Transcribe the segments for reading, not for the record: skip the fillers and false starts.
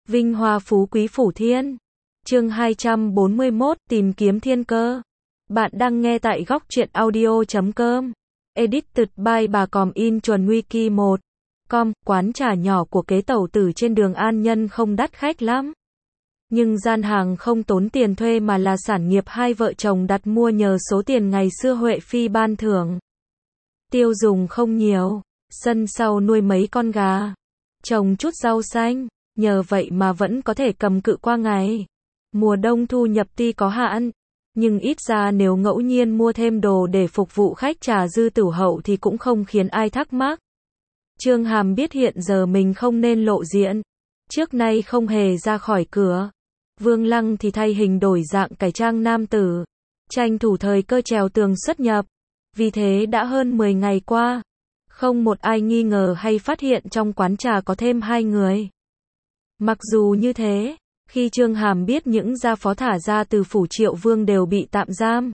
Vinh hoa phú quý phủ thiên. Chương 241, tìm kiếm thiên cơ. Bạn đang nghe tại góc truyện audio.com. Edited by bà Còm in chuẩn wiki 1. Quán trà nhỏ của kế tẩu tử trên đường An Nhân không đắt khách lắm. Nhưng gian hàng không tốn tiền thuê mà là sản nghiệp hai vợ chồng đặt mua nhờ số tiền ngày xưa Huệ Phi ban thưởng. Tiêu dùng không nhiều, sân sau nuôi mấy con gà, trồng chút rau xanh, nhờ vậy mà vẫn có thể cầm cự qua ngày. Mùa đông thu nhập tuy có hạn, nhưng ít ra nếu ngẫu nhiên mua thêm đồ để phục vụ khách trà dư tửu hậu thì cũng không khiến ai thắc mắc. Trương Hàm biết hiện giờ mình không nên lộ diện, trước nay không hề ra khỏi cửa. Vương Lăng thì thay hình đổi dạng cải trang nam tử, tranh thủ thời cơ trèo tường xuất nhập. Vì thế đã hơn 10 ngày qua, không một ai nghi ngờ hay phát hiện trong quán trà có thêm hai người. Mặc dù như thế, khi Trương Hàm biết những gia phó thả ra từ phủ Triệu Vương đều bị tạm giam,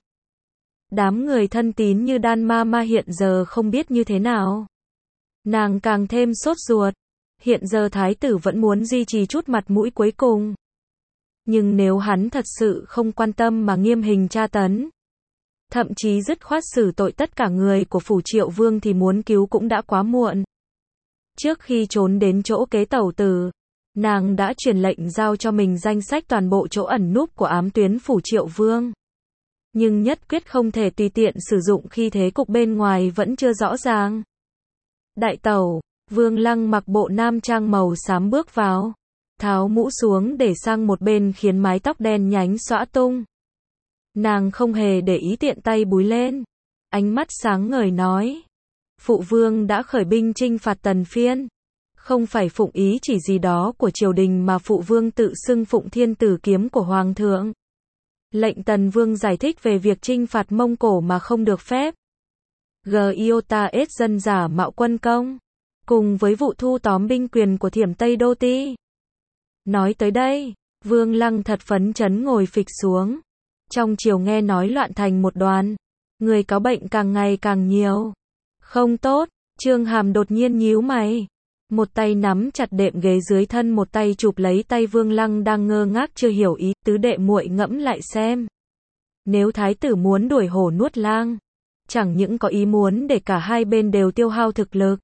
đám người thân tín như Đan Ma hiện giờ không biết như thế nào. Nàng càng thêm sốt ruột. Hiện giờ thái tử vẫn muốn duy trì chút mặt mũi cuối cùng. Nhưng nếu hắn thật sự không quan tâm mà nghiêm hình tra tấn, thậm chí dứt khoát xử tội tất cả người của phủ Triệu Vương thì muốn cứu cũng đã quá muộn. Trước khi trốn đến chỗ kế tẩu tử, nàng đã truyền lệnh giao cho mình danh sách toàn bộ chỗ ẩn núp của ám tuyến phủ Triệu Vương. Nhưng nhất quyết không thể tùy tiện sử dụng khi thế cục bên ngoài vẫn chưa rõ ràng. Đại tẩu, Vương Lăng mặc bộ nam trang màu xám bước vào, tháo mũ xuống để sang một bên khiến mái tóc đen nhánh xõa tung. Nàng không hề để ý tiện tay búi lên, ánh mắt sáng ngời nói: Phụ vương đã khởi binh chinh phạt Tần Phiên, không phải phụng ý chỉ gì đó của triều đình mà phụ vương tự xưng phụng thiên tử kiếm của hoàng thượng. Lệnh Tần Vương giải thích về việc chinh phạt Mông Cổ mà không được phép. Giota S dân giả mạo quân công, cùng với vụ thu tóm binh quyền của Thiểm Tây Đô Ti. Nói tới đây, Vương Lăng thật phấn chấn ngồi phịch xuống. Trong triều nghe nói loạn thành một đoàn, người cáo bệnh càng ngày càng nhiều. Không tốt, Trương Hàm đột nhiên nhíu mày. Một tay nắm chặt đệm ghế dưới thân, một tay chụp lấy tay Vương Lăng đang ngơ ngác chưa hiểu ý. Tứ đệ muội ngẫm lại xem. Nếu thái tử muốn đuổi hổ nuốt lang, chẳng những có ý muốn để cả hai bên đều tiêu hao thực lực.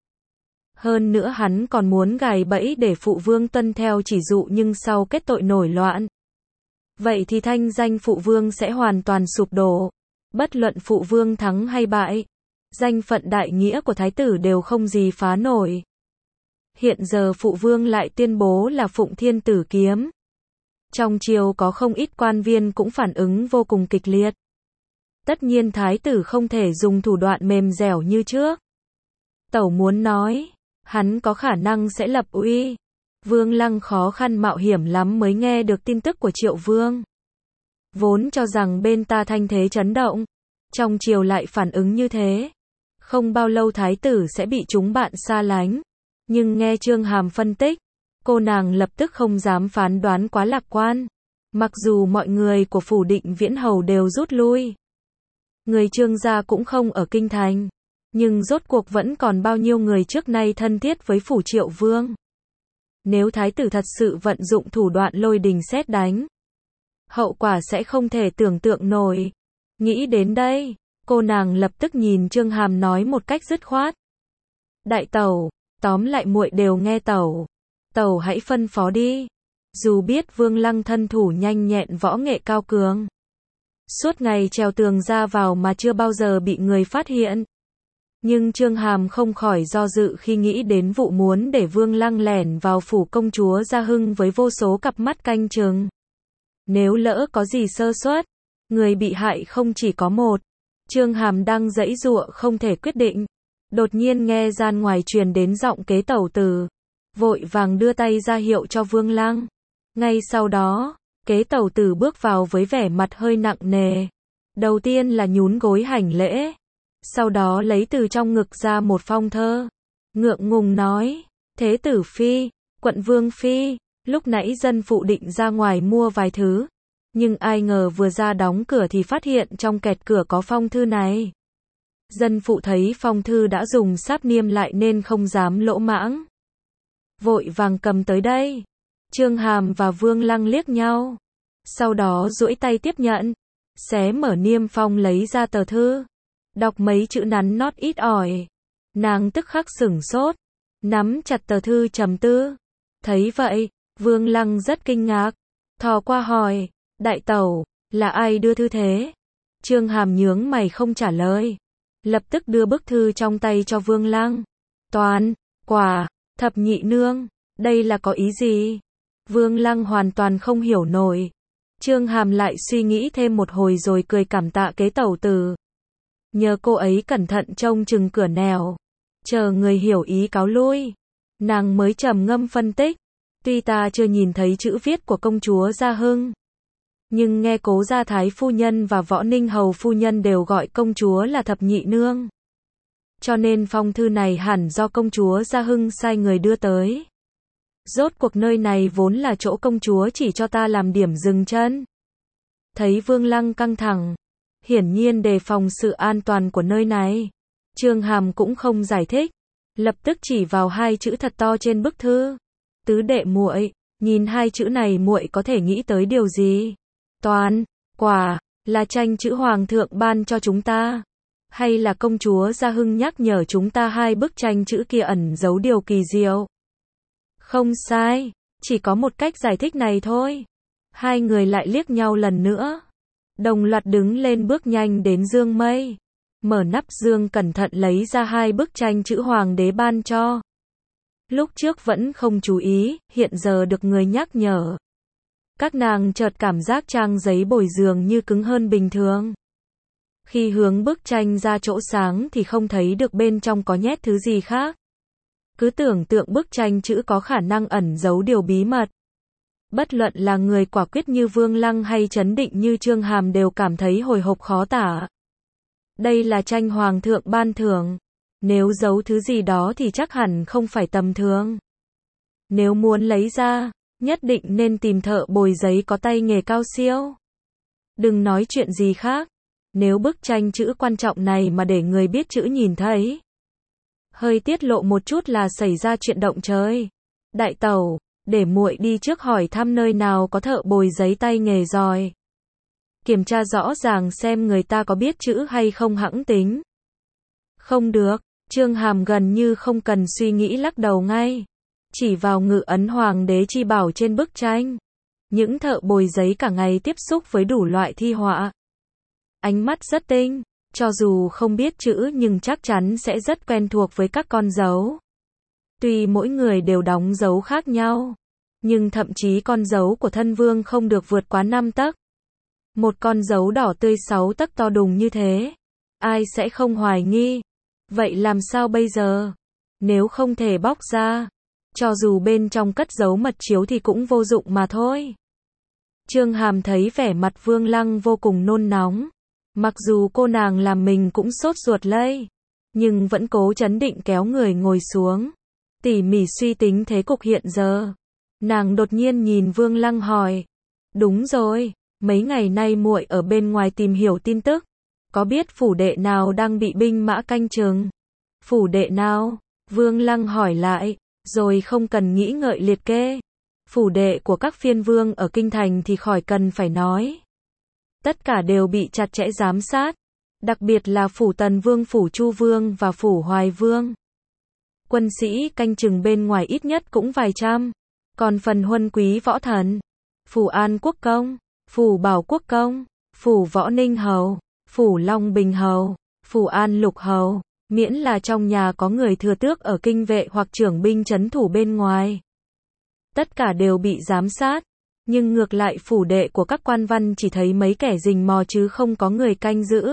Hơn nữa hắn còn muốn gài bẫy để phụ vương tuân theo chỉ dụ nhưng sau kết tội nổi loạn. Vậy thì thanh danh phụ vương sẽ hoàn toàn sụp đổ. Bất luận phụ vương thắng hay bại, danh phận đại nghĩa của thái tử đều không gì phá nổi. Hiện giờ phụ vương lại tuyên bố là phụng thiên tử kiếm. Trong triều có không ít quan viên cũng phản ứng vô cùng kịch liệt. Tất nhiên thái tử không thể dùng thủ đoạn mềm dẻo như trước. Tẩu muốn nói, hắn có khả năng sẽ lập uy. Vương Lăng khó khăn mạo hiểm lắm mới nghe được tin tức của Triệu Vương. Vốn cho rằng bên ta thanh thế chấn động, trong triều lại phản ứng như thế. Không bao lâu thái tử sẽ bị chúng bạn xa lánh. Nhưng nghe Trương Hàm phân tích, cô nàng lập tức không dám phán đoán quá lạc quan. Mặc dù mọi người của phủ Định Viễn Hầu đều rút lui, người Trương gia cũng không ở kinh thành, nhưng rốt cuộc vẫn còn bao nhiêu người trước nay thân thiết với phủ Triệu Vương. Nếu thái tử thật sự vận dụng thủ đoạn lôi đình sét đánh, hậu quả sẽ không thể tưởng tượng nổi. Nghĩ đến đây, cô nàng lập tức nhìn Trương Hàm nói một cách dứt khoát: Đại tẩu, tóm lại muội đều nghe tẩu. Tẩu hãy phân phó đi. Dù biết Vương Lăng thân thủ nhanh nhẹn, võ nghệ cao cường, suốt ngày trèo tường ra vào mà chưa bao giờ bị người phát hiện, nhưng Trương Hàm không khỏi do dự khi nghĩ đến vụ muốn để Vương Lăng lẻn vào phủ công chúa Gia Hưng với vô số cặp mắt canh chừng. Nếu lỡ có gì sơ suất, người bị hại không chỉ có một. Trương Hàm đang giãy giụa không thể quyết định, đột nhiên nghe gian ngoài truyền đến giọng kế tẩu tử, vội vàng đưa tay ra hiệu cho Vương Lăng. Ngay sau đó, kế tẩu tử bước vào với vẻ mặt hơi nặng nề. Đầu tiên là nhún gối hành lễ, sau đó lấy từ trong ngực ra một phong thơ, ngượng ngùng nói: Thế tử phi, quận vương phi, lúc nãy dân phụ định ra ngoài mua vài thứ, nhưng ai ngờ vừa ra đóng cửa thì phát hiện trong kẹt cửa có phong thư này. Dân phụ thấy phong thư đã dùng sáp niêm lại nên không dám lỗ mãng, vội vàng cầm tới đây. Chương Hàm và Vương Lăng liếc nhau. Sau đó duỗi tay tiếp nhận. Xé mở niêm phong lấy ra tờ thư. Đọc mấy chữ nắn nót ít ỏi. Nàng tức khắc sửng sốt. Nắm chặt tờ thư trầm tư. Thấy vậy, Vương Lăng rất kinh ngạc. Thò qua hỏi, đại tẩu, là ai đưa thư thế? Chương Hàm nhướng mày không trả lời. Lập tức đưa bức thư trong tay cho Vương Lăng. Toán, quả, thập nhị nương, đây là có ý gì? Vương Lăng hoàn toàn không hiểu nổi. Chương Hàm lại suy nghĩ thêm một hồi rồi cười cảm tạ kế tẩu tử. Nhờ cô ấy cẩn thận trông chừng cửa nẻo. Chờ người hiểu ý cáo lui. Nàng mới trầm ngâm phân tích. Tuy ta chưa nhìn thấy chữ viết của công chúa Gia Hưng, nhưng nghe Cố Gia Thái phu nhân và Võ Ninh Hầu phu nhân đều gọi công chúa là thập nhị nương. Cho nên phong thư này hẳn do công chúa Gia Hưng sai người đưa tới. Rốt cuộc nơi này vốn là chỗ công chúa chỉ cho ta làm điểm dừng chân. Thấy Vương Lăng căng thẳng, hiển nhiên đề phòng sự an toàn của nơi này. Chương Hàm cũng không giải thích, lập tức chỉ vào hai chữ thật to trên bức thư. Tứ đệ muội, nhìn hai chữ này muội có thể nghĩ tới điều gì? Toán, quả, là tranh chữ hoàng thượng ban cho chúng ta, hay là công chúa Gia Hưng nhắc nhở chúng ta hai bức tranh chữ kia ẩn giấu điều kỳ diệu? Không sai, chỉ có một cách giải thích này thôi. Hai người lại liếc nhau lần nữa, đồng loạt đứng lên bước nhanh đến giường mây, mở nắp giường cẩn thận lấy ra hai bức tranh chữ hoàng đế ban cho. Lúc trước vẫn không chú ý, hiện giờ được người nhắc nhở. Các nàng chợt cảm giác trang giấy bồi dường như cứng hơn bình thường. Khi hướng bức tranh ra chỗ sáng thì không thấy được bên trong có nhét thứ gì khác. Cứ tưởng tượng bức tranh chữ có khả năng ẩn giấu điều bí mật. Bất luận là người quả quyết như Vương Lăng hay trấn định như Chương Hàm đều cảm thấy hồi hộp khó tả. Đây là tranh hoàng thượng ban thưởng. Nếu giấu thứ gì đó thì chắc hẳn không phải tầm thường. Nếu muốn lấy ra, nhất định nên tìm thợ bồi giấy có tay nghề cao siêu. Đừng nói chuyện gì khác. Nếu bức tranh chữ quan trọng này mà để người biết chữ nhìn thấy, hơi tiết lộ một chút là xảy ra chuyện động trời. Đại tẩu, để muội đi trước hỏi thăm nơi nào có thợ bồi giấy tay nghề giỏi. Kiểm tra rõ ràng xem người ta có biết chữ hay không hẵng tính. Không được, Chương Hàm gần như không cần suy nghĩ lắc đầu ngay. Chỉ vào ngự ấn hoàng đế chi bảo trên bức tranh. Những thợ bồi giấy cả ngày tiếp xúc với đủ loại thi họa. Ánh mắt rất tinh, cho dù không biết chữ nhưng chắc chắn sẽ rất quen thuộc với các con dấu. Tuy mỗi người đều đóng dấu khác nhau, nhưng thậm chí con dấu của thân vương không được vượt quá 5 tấc. Một con dấu đỏ tươi 6 tấc to đùng như thế, ai sẽ không hoài nghi. Vậy làm sao bây giờ? Nếu không thể bóc ra, cho dù bên trong cất giấu mật chiếu thì cũng vô dụng mà thôi. Chương Hàm thấy vẻ mặt Vương Lăng vô cùng nôn nóng. Mặc dù cô nàng làm mình cũng sốt ruột lây, nhưng vẫn cố trấn định kéo người ngồi xuống, tỉ mỉ suy tính thế cục hiện giờ. Nàng đột nhiên nhìn Vương Lăng hỏi, đúng rồi, mấy ngày nay muội ở bên ngoài tìm hiểu tin tức, có biết phủ đệ nào đang bị binh mã canh chừng? Phủ đệ nào? Vương Lăng hỏi lại, rồi không cần nghĩ ngợi liệt kê. Phủ đệ của các phiên vương ở kinh thành thì khỏi cần phải nói. Tất cả đều bị chặt chẽ giám sát, đặc biệt là phủ Tần Vương, phủ Chu Vương và phủ Hoài Vương. Quân sĩ canh chừng bên ngoài ít nhất cũng vài trăm, còn phần huân quý võ thần, phủ An Quốc Công, phủ Bảo Quốc Công, phủ Võ Ninh Hầu, phủ Long Bình Hầu, phủ An Lục Hầu, miễn là trong nhà có người thừa tước ở kinh vệ hoặc trưởng binh trấn thủ bên ngoài. Tất cả đều bị giám sát. Nhưng ngược lại phủ đệ của các quan văn chỉ thấy mấy kẻ rình mò chứ không có người canh giữ.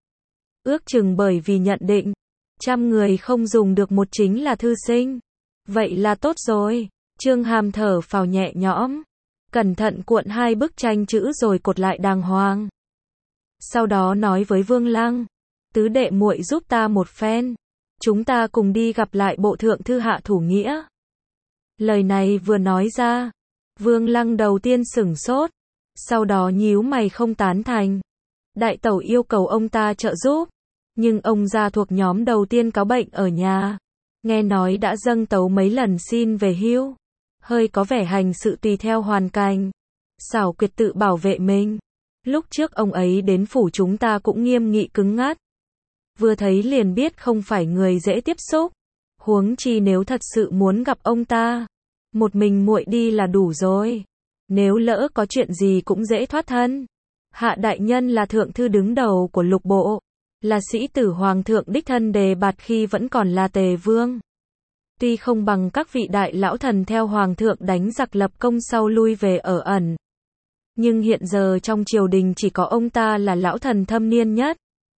Ước chừng bởi vì nhận định, 100 người không dùng được một chính là thư sinh. Vậy là tốt rồi. Chương Hàm thở phào nhẹ nhõm, cẩn thận cuộn hai bức tranh chữ rồi cột lại đàng hoàng. Sau đó nói với Vương Lăng, tứ đệ muội giúp ta một phen. Chúng ta cùng đi gặp lại bộ thượng thư Hạ Thủ Nghĩa. Lời này vừa nói ra, Vương Lăng đầu tiên sửng sốt, sau đó nhíu mày không tán thành. Đại tẩu yêu cầu ông ta trợ giúp, nhưng ông gia thuộc nhóm đầu tiên cáo bệnh ở nhà. Nghe nói đã dâng tấu mấy lần xin về hưu. hơi có vẻ hành sự tùy theo hoàn cảnh, xảo quyệt tự bảo vệ mình. Lúc trước ông ấy đến phủ chúng ta cũng nghiêm nghị cứng ngắc. Vừa thấy liền biết không phải người dễ tiếp xúc. Huống chi nếu thật sự muốn gặp ông ta, một mình muội đi là đủ rồi. Nếu lỡ có chuyện gì cũng dễ thoát thân. Hạ đại nhân là thượng thư đứng đầu của lục bộ, là sĩ tử hoàng thượng đích thân đề bạt khi vẫn còn là Tề vương. Tuy không bằng các vị đại lão thần theo hoàng thượng đánh giặc lập công sau lui về ở ẩn, nhưng hiện giờ trong triều đình chỉ có ông ta là lão thần thâm niên nhất.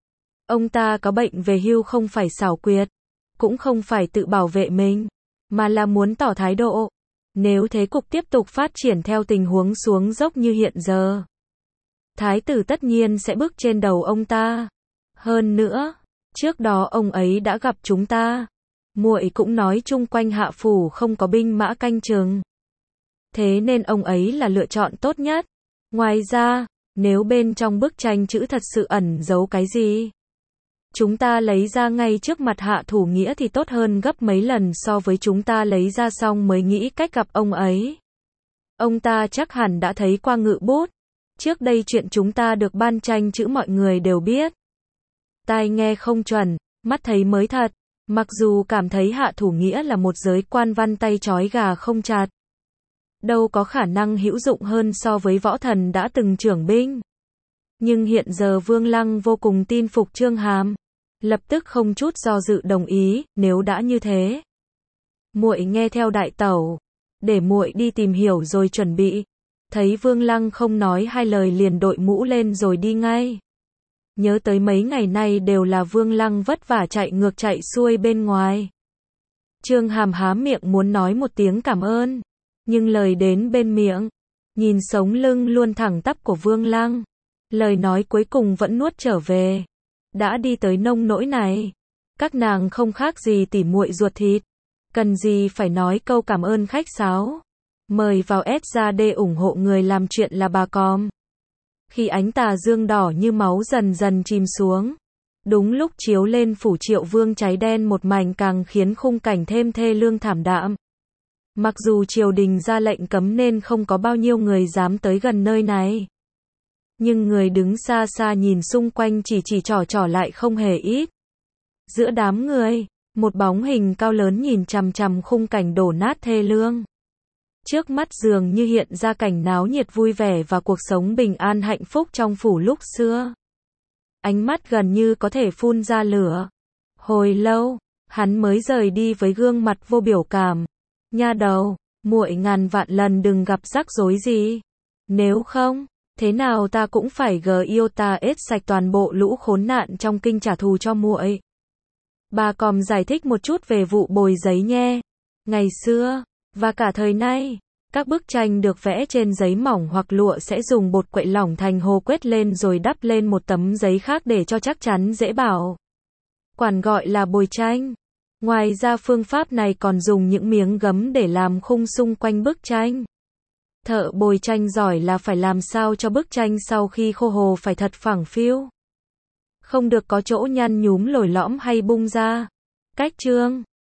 Ông ta có bệnh về hưu không phải xảo quyệt, cũng không phải tự bảo vệ mình, mà là muốn tỏ thái độ. Nếu thế cục tiếp tục phát triển theo tình huống xuống dốc như hiện giờ, thái tử tất nhiên sẽ bước trên đầu ông ta. Hơn nữa, trước đó ông ấy đã gặp chúng ta. Muội cũng nói chung quanh hạ phủ không có binh mã canh chừng. Thế nên ông ấy là lựa chọn tốt nhất. Ngoài ra, nếu bên trong bức tranh chữ thật sự ẩn giấu cái gì, chúng ta lấy ra ngay trước mặt Hạ Thủ Nghĩa thì tốt hơn gấp mấy lần so với chúng ta lấy ra xong mới nghĩ cách gặp ông ấy. Ông ta chắc hẳn đã thấy qua ngự bút. Trước đây chuyện chúng ta được ban tranh chữ mọi người đều biết. Tai nghe không chuẩn, mắt thấy mới thật. Mặc dù cảm thấy Hạ Thủ Nghĩa là một giới quan văn tay trói gà không chặt, đâu có khả năng hữu dụng hơn so với võ thần đã từng trưởng binh. Nhưng hiện giờ Vương Lăng vô cùng tin phục Chương Hàm, lập tức không chút do dự đồng ý. Nếu đã như thế, muội nghe theo đại tẩu, để muội đi tìm hiểu rồi chuẩn bị. Thấy Vương Lăng không nói hai lời liền đội mũ lên rồi đi ngay. Nhớ tới mấy ngày nay đều là Vương Lăng vất vả chạy ngược chạy xuôi bên ngoài. Chương Hàm há miệng muốn nói một tiếng cảm ơn, nhưng lời đến bên miệng, nhìn sống lưng luôn thẳng tắp của Vương Lăng, lời nói cuối cùng vẫn nuốt trở về. Đã đi tới nông nỗi này, các nàng không khác gì tỉ muội ruột thịt, cần gì phải nói câu cảm ơn khách sáo. Mời vào S ra để ủng hộ người làm chuyện là bà com. Khi ánh tà dương đỏ như máu dần dần chìm xuống, đúng lúc chiếu lên phủ Triệu Vương cháy đen một mảnh càng khiến khung cảnh thêm thê lương thảm đạm. Mặc dù triều đình ra lệnh cấm nên không có bao nhiêu người dám tới gần nơi này, nhưng người đứng xa xa nhìn xung quanh chỉ trỏ lại không hề ít. Giữa đám người, một bóng hình cao lớn nhìn chằm chằm khung cảnh đổ nát thê lương. Trước mắt dường như hiện ra cảnh náo nhiệt vui vẻ và cuộc sống bình an hạnh phúc trong phủ lúc xưa. Ánh mắt gần như có thể phun ra lửa. Hồi lâu, hắn mới rời đi với gương mặt vô biểu cảm. Nha đầu, muội ngàn vạn lần đừng gặp rắc rối gì. Nếu không, thế nào ta cũng phải yêu ta ết sạch toàn bộ lũ khốn nạn trong kinh trả thù cho muội. Bà com giải thích một chút về vụ bồi giấy nhé. Ngày xưa, và cả thời nay, các bức tranh được vẽ trên giấy mỏng hoặc lụa sẽ dùng bột quậy lỏng thành hồ quét lên rồi đắp lên một tấm giấy khác để cho chắc chắn dễ bảo quản, gọi là bồi tranh. Ngoài ra phương pháp này còn dùng những miếng gấm để làm khung xung quanh bức tranh. Thợ bồi tranh giỏi là phải làm sao cho bức tranh sau khi khô hồ phải thật phẳng phiu, không được có chỗ nhăn nhúm lồi lõm hay bung ra. Cách chương